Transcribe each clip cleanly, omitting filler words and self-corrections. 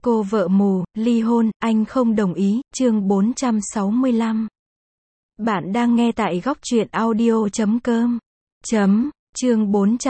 Cô vợ mù, ly hôn, anh không đồng ý, chương 465. Bạn đang nghe tại góc truyện audio.com. Chương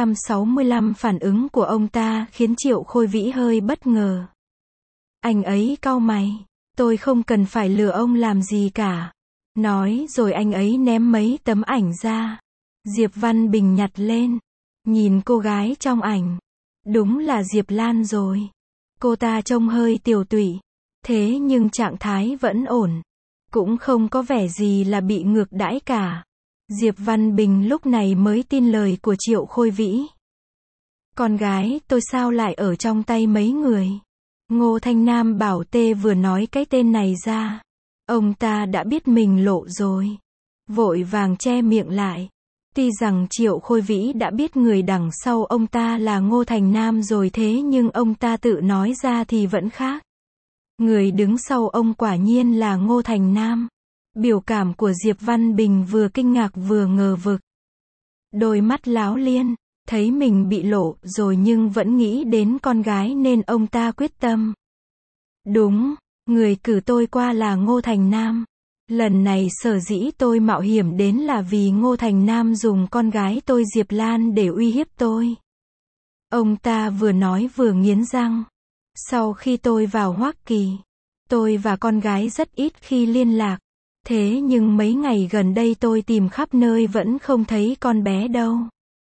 465 phản ứng của ông ta khiến Triệu Khôi Vĩ hơi bất ngờ. Anh ấy cau mày. Tôi không cần phải lừa ông làm gì cả. Nói rồi anh ấy ném mấy tấm ảnh ra. Diệp Văn Bình nhặt lên. Nhìn cô gái trong ảnh. Đúng là Diệp Lan rồi. Cô ta trông hơi tiều tụy. Thế nhưng trạng thái vẫn ổn. Cũng không có vẻ gì là bị ngược đãi cả. Diệp Văn Bình lúc này mới tin lời của Triệu Khôi Vĩ. Con gái tôi sao lại ở trong tay mấy người? Ngô Thanh Nam bảo tê vừa nói cái tên này ra. Ông ta đã biết mình lộ rồi. Vội vàng che miệng lại. Tuy rằng Triệu Khôi Vĩ đã biết người đằng sau ông ta là Ngô Thành Nam rồi thế nhưng ông ta tự nói ra thì vẫn khác. Người đứng sau ông quả nhiên là Ngô Thành Nam. Biểu cảm của Diệp Văn Bình vừa kinh ngạc vừa ngờ vực. Đôi mắt láo liên, thấy mình bị lộ rồi nhưng vẫn nghĩ đến con gái nên ông ta quyết tâm. Đúng, người cử tôi qua là Ngô Thành Nam. Lần này sở dĩ tôi mạo hiểm đến là vì Ngô Thành Nam dùng con gái tôi Diệp Lan để uy hiếp tôi. Ông ta vừa nói vừa nghiến răng. Sau khi tôi vào Hoa Kỳ, tôi và con gái rất ít khi liên lạc. Thế nhưng mấy ngày gần đây tôi tìm khắp nơi vẫn không thấy con bé đâu.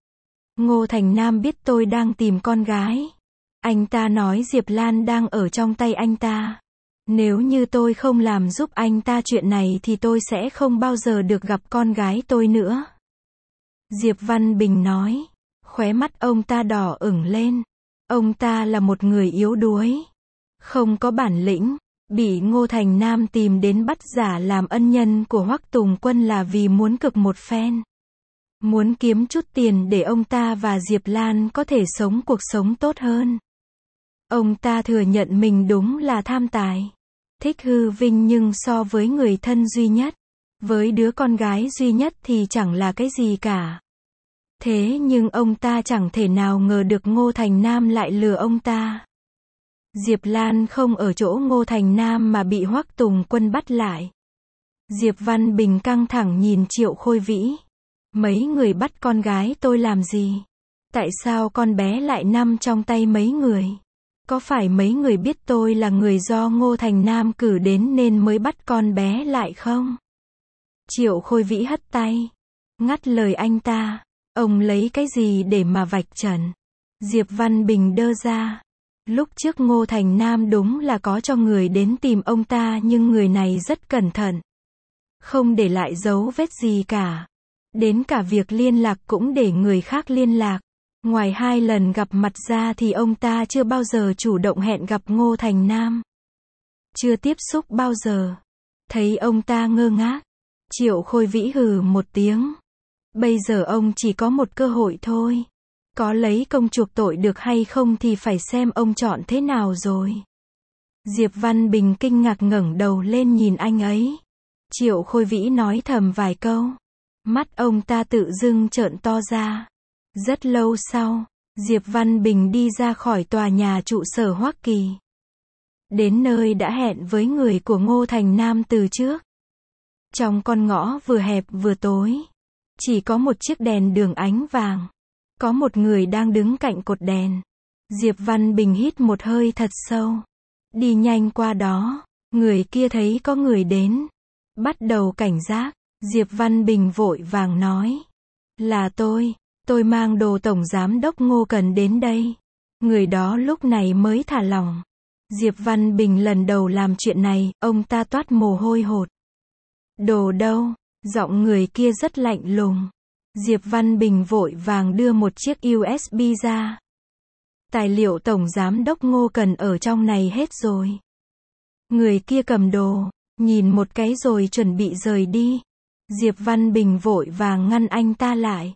Ngô Thành Nam biết tôi đang tìm con gái. Anh ta nói Diệp Lan đang ở trong tay anh ta. Nếu như tôi không làm giúp anh ta chuyện này thì tôi sẽ không bao giờ được gặp con gái tôi nữa. Diệp Văn Bình nói. Khóe mắt ông ta đỏ ửng lên. Ông ta là một người yếu đuối. Không có bản lĩnh. Bị Ngô Thành Nam tìm đến bắt giả làm ân nhân của Hoắc Tùng Quân là vì muốn cực một phen. Muốn kiếm chút tiền để ông ta và Diệp Lan có thể sống cuộc sống tốt hơn. Ông ta thừa nhận mình đúng là tham tài. Thích hư vinh nhưng so với người thân duy nhất, với đứa con gái duy nhất thì chẳng là cái gì cả. Thế nhưng ông ta chẳng thể nào ngờ được Ngô Thành Nam lại lừa ông ta. Diệp Lan không ở chỗ Ngô Thành Nam mà bị Hoắc Tùng Quân bắt lại. Diệp Văn Bình căng thẳng nhìn Triệu Khôi Vĩ. Mấy người bắt con gái tôi làm gì? Tại sao con bé lại nằm trong tay mấy người? Có phải mấy người biết tôi là người do Ngô Thành Nam cử đến nên mới bắt con bé lại không? Triệu Khôi Vĩ hất tay. Ngắt lời anh ta. Ông lấy cái gì để mà vạch trần? Diệp Văn Bình đơ ra. Lúc trước Ngô Thành Nam đúng là có cho người đến tìm ông ta nhưng người này rất cẩn thận. Không để lại dấu vết gì cả. Đến cả việc liên lạc cũng để người khác liên lạc. Ngoài 2 lần gặp mặt ra thì ông ta chưa bao giờ chủ động hẹn gặp Ngô Thành Nam. Chưa tiếp xúc bao giờ. Thấy ông ta ngơ ngác. Triệu Khôi Vĩ hừ một tiếng. Bây giờ ông chỉ có một cơ hội thôi. Có lấy công chuộc tội được hay không thì phải xem ông chọn thế nào rồi. Diệp Văn Bình kinh ngạc ngẩng đầu lên nhìn anh ấy. Triệu Khôi Vĩ nói thầm vài câu. Mắt ông ta tự dưng trợn to ra. Rất lâu sau, Diệp Văn Bình đi ra khỏi tòa nhà trụ sở Hoa Kỳ. Đến nơi đã hẹn với người của Ngô Thành Nam từ trước. Trong con ngõ vừa hẹp vừa tối. Chỉ có một chiếc đèn đường ánh vàng. Có một người đang đứng cạnh cột đèn. Diệp Văn Bình hít một hơi thật sâu. Đi nhanh qua đó. Người kia thấy có người đến. Bắt đầu cảnh giác. Diệp Văn Bình vội vàng nói. Là tôi mang đồ Tổng Giám đốc Ngô Cần đến đây. Người đó lúc này mới thả lỏng. Diệp Văn Bình lần đầu làm chuyện này, ông ta toát mồ hôi hột. Đồ đâu? Giọng người kia rất lạnh lùng. Diệp Văn Bình vội vàng đưa một chiếc USB ra. Tài liệu Tổng Giám đốc Ngô Cần ở trong này hết rồi. Người kia cầm đồ, nhìn một cái rồi chuẩn bị rời đi. Diệp Văn Bình vội vàng ngăn anh ta lại.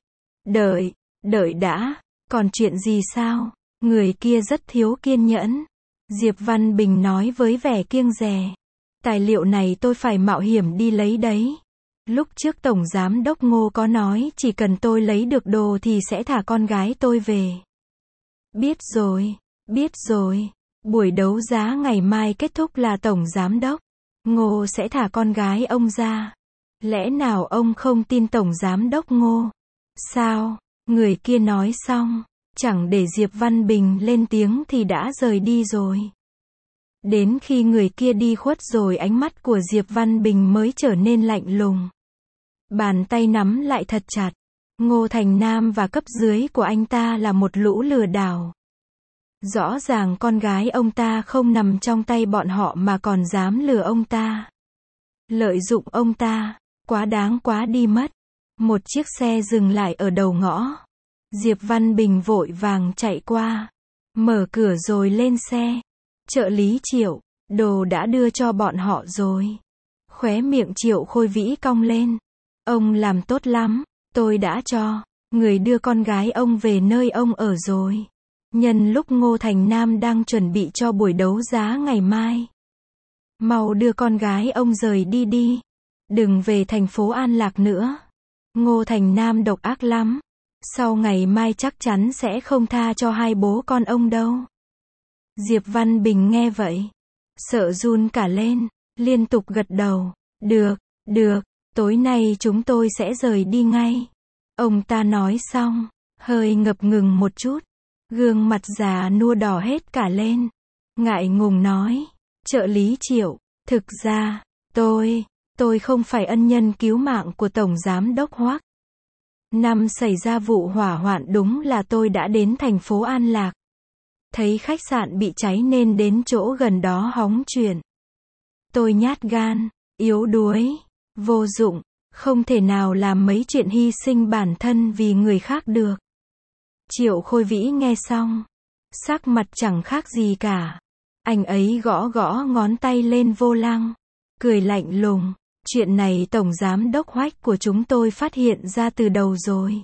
Đợi đã, còn chuyện gì sao? Người kia rất thiếu kiên nhẫn. Diệp Văn Bình nói với vẻ kiêng dè. Tài liệu này tôi phải mạo hiểm đi lấy đấy. Lúc trước Tổng Giám đốc Ngô có nói chỉ cần tôi lấy được đồ thì sẽ thả con gái tôi về. Biết rồi. Buổi đấu giá ngày mai kết thúc là Tổng Giám đốc Ngô sẽ thả con gái ông ra. Lẽ nào ông không tin Tổng Giám đốc Ngô? Sao? Người kia nói xong, chẳng để Diệp Văn Bình lên tiếng thì đã rời đi rồi. Đến khi người kia đi khuất rồi ánh mắt của Diệp Văn Bình mới trở nên lạnh lùng. Bàn tay nắm lại thật chặt. Ngô Thành Nam và cấp dưới của anh ta là một lũ lừa đảo. Rõ ràng con gái ông ta không nằm trong tay bọn họ mà còn dám lừa ông ta. Lợi dụng ông ta, quá đáng quá đi mất. Một chiếc xe dừng lại ở đầu ngõ. Diệp Văn Bình vội vàng chạy qua, mở cửa rồi lên xe. Trợ lý Triệu, đồ đã đưa cho bọn họ rồi. Khóe miệng Triệu Khôi Vĩ cong lên. Ông làm tốt lắm, tôi đã cho người đưa con gái ông về nơi ông ở rồi. Nhân lúc Ngô Thành Nam đang chuẩn bị cho buổi đấu giá ngày mai, mau đưa con gái ông rời đi đi. Đừng về thành phố An Lạc nữa. Ngô Thành Nam độc ác lắm. Sau ngày mai chắc chắn sẽ không tha cho hai bố con ông đâu. Diệp Văn Bình nghe vậy, sợ run cả lên, liên tục gật đầu. Được, được, tối nay chúng tôi sẽ rời đi ngay. Ông ta nói xong, hơi ngập ngừng một chút. Gương mặt già nua đỏ hết cả lên. Ngại ngùng nói, trợ lý Triệu, thực ra, tôi không phải ân nhân cứu mạng của Tổng Giám đốc Hoắc. Năm xảy ra vụ hỏa hoạn đúng là tôi đã đến thành phố An Lạc. Thấy khách sạn bị cháy nên đến chỗ gần đó hóng chuyện. Tôi nhát gan, yếu đuối, vô dụng, không thể nào làm mấy chuyện hy sinh bản thân vì người khác được. Triệu Khôi Vĩ nghe xong, sắc mặt chẳng khác gì cả. Anh ấy gõ gõ ngón tay lên vô lăng, cười lạnh lùng. Chuyện này Tổng Giám đốc Hoắc của chúng tôi phát hiện ra từ đầu rồi.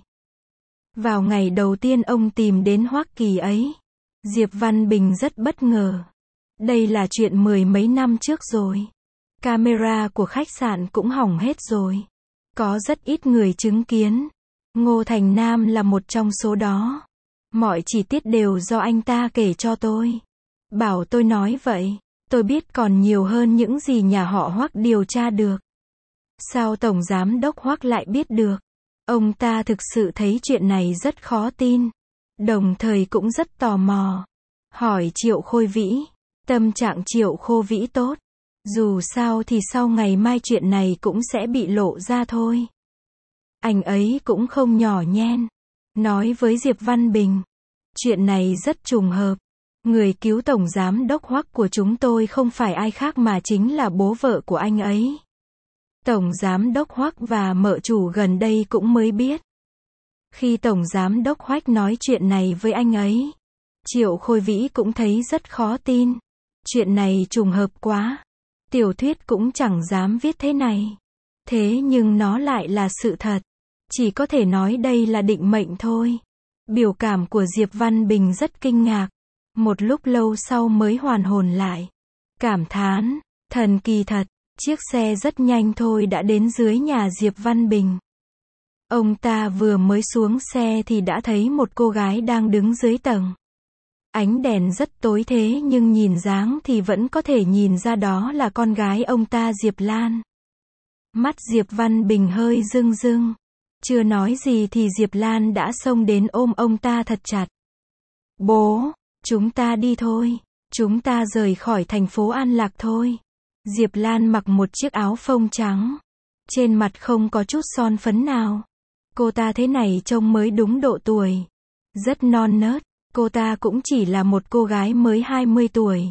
Vào ngày đầu tiên ông tìm đến Hoắc Kỳ ấy, Diệp Văn Bình rất bất ngờ. Đây là chuyện mười mấy năm trước rồi. Camera của khách sạn cũng hỏng hết rồi. Có rất ít người chứng kiến. Ngô Thành Nam là một trong số đó. Mọi chi tiết đều do anh ta kể cho tôi. Bảo tôi nói vậy. Tôi biết còn nhiều hơn những gì nhà họ Hoắc điều tra được. Sao Tổng Giám đốc Hoắc lại biết được? Ông ta thực sự thấy chuyện này rất khó tin. Đồng thời cũng rất tò mò. Hỏi Triệu Khôi Vĩ. Tâm trạng Triệu Khôi Vĩ tốt. Dù sao thì sau ngày mai chuyện này cũng sẽ bị lộ ra thôi. Anh ấy cũng không nhỏ nhen. Nói với Diệp Văn Bình. Chuyện này rất trùng hợp. Người cứu Tổng Giám đốc Hoắc của chúng tôi không phải ai khác mà chính là bố vợ của anh ấy. Tổng Giám đốc Hoắc và mợ chủ gần đây cũng mới biết. Khi Tổng Giám đốc Hoắc nói chuyện này với anh ấy, Triệu Khôi Vĩ cũng thấy rất khó tin. Chuyện này trùng hợp quá. Tiểu thuyết cũng chẳng dám viết thế này. Thế nhưng nó lại là sự thật. Chỉ có thể nói đây là định mệnh thôi. Biểu cảm của Diệp Văn Bình rất kinh ngạc. Một lúc lâu sau mới hoàn hồn lại. Cảm thán, thần kỳ thật. Chiếc xe rất nhanh thôi đã đến dưới nhà Diệp Văn Bình. Ông ta vừa mới xuống xe thì đã thấy một cô gái đang đứng dưới tầng. Ánh đèn rất tối thế nhưng nhìn dáng thì vẫn có thể nhìn ra đó là con gái ông ta Diệp Lan. Mắt Diệp Văn Bình hơi rưng rưng. Chưa nói gì thì Diệp Lan đã xông đến ôm ông ta thật chặt. Bố, chúng ta đi thôi. Chúng ta rời khỏi thành phố An Lạc thôi. Diệp Lan mặc một chiếc áo phông trắng. Trên mặt không có chút son phấn nào. Cô ta thế này trông mới đúng độ tuổi. Rất non nớt. Cô ta cũng chỉ là một cô gái mới 20 tuổi.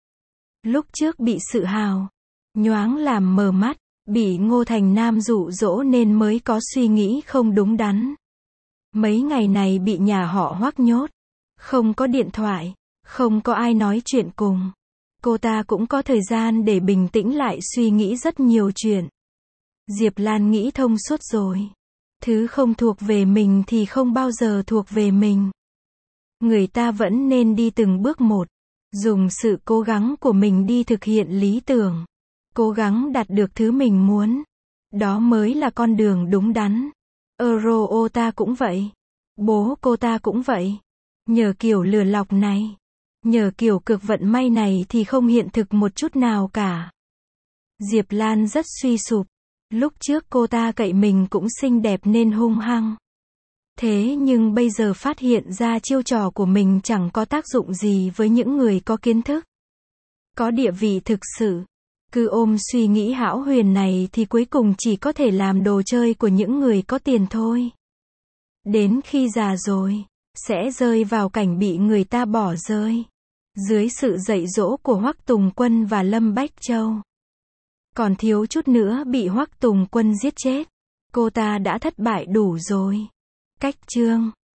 Lúc trước bị sự hào nhoáng làm mờ mắt. Bị Ngô Thành Nam dụ dỗ nên mới có suy nghĩ không đúng đắn. Mấy ngày này bị nhà họ Hoắc nhốt. Không có điện thoại. Không có ai nói chuyện cùng. Cô ta cũng có thời gian để bình tĩnh lại suy nghĩ rất nhiều chuyện. Diệp Lan nghĩ thông suốt rồi. Thứ không thuộc về mình thì không bao giờ thuộc về mình. Người ta vẫn nên đi từng bước một. Dùng sự cố gắng của mình đi thực hiện lý tưởng. Cố gắng đạt được thứ mình muốn. Đó mới là con đường đúng đắn. Ô ta cũng vậy. Bố cô ta cũng vậy. Nhờ kiểu lừa lọc này. Nhờ kiểu cực vận may này thì không hiện thực một chút nào cả. Diệp Lan rất suy sụp. Lúc trước cô ta cậy mình cũng xinh đẹp nên hung hăng. Thế nhưng bây giờ phát hiện ra chiêu trò của mình chẳng có tác dụng gì với những người có kiến thức, có địa vị thực sự. Cứ ôm suy nghĩ hão huyền này thì cuối cùng chỉ có thể làm đồ chơi của những người có tiền thôi. Đến khi già rồi, sẽ rơi vào cảnh bị người ta bỏ rơi. Dưới sự dạy dỗ của Hoắc Tùng Quân và Lâm Bách Châu. Còn thiếu chút nữa bị Hoắc Tùng Quân giết chết. Cô ta đã thất bại đủ rồi. Cách chương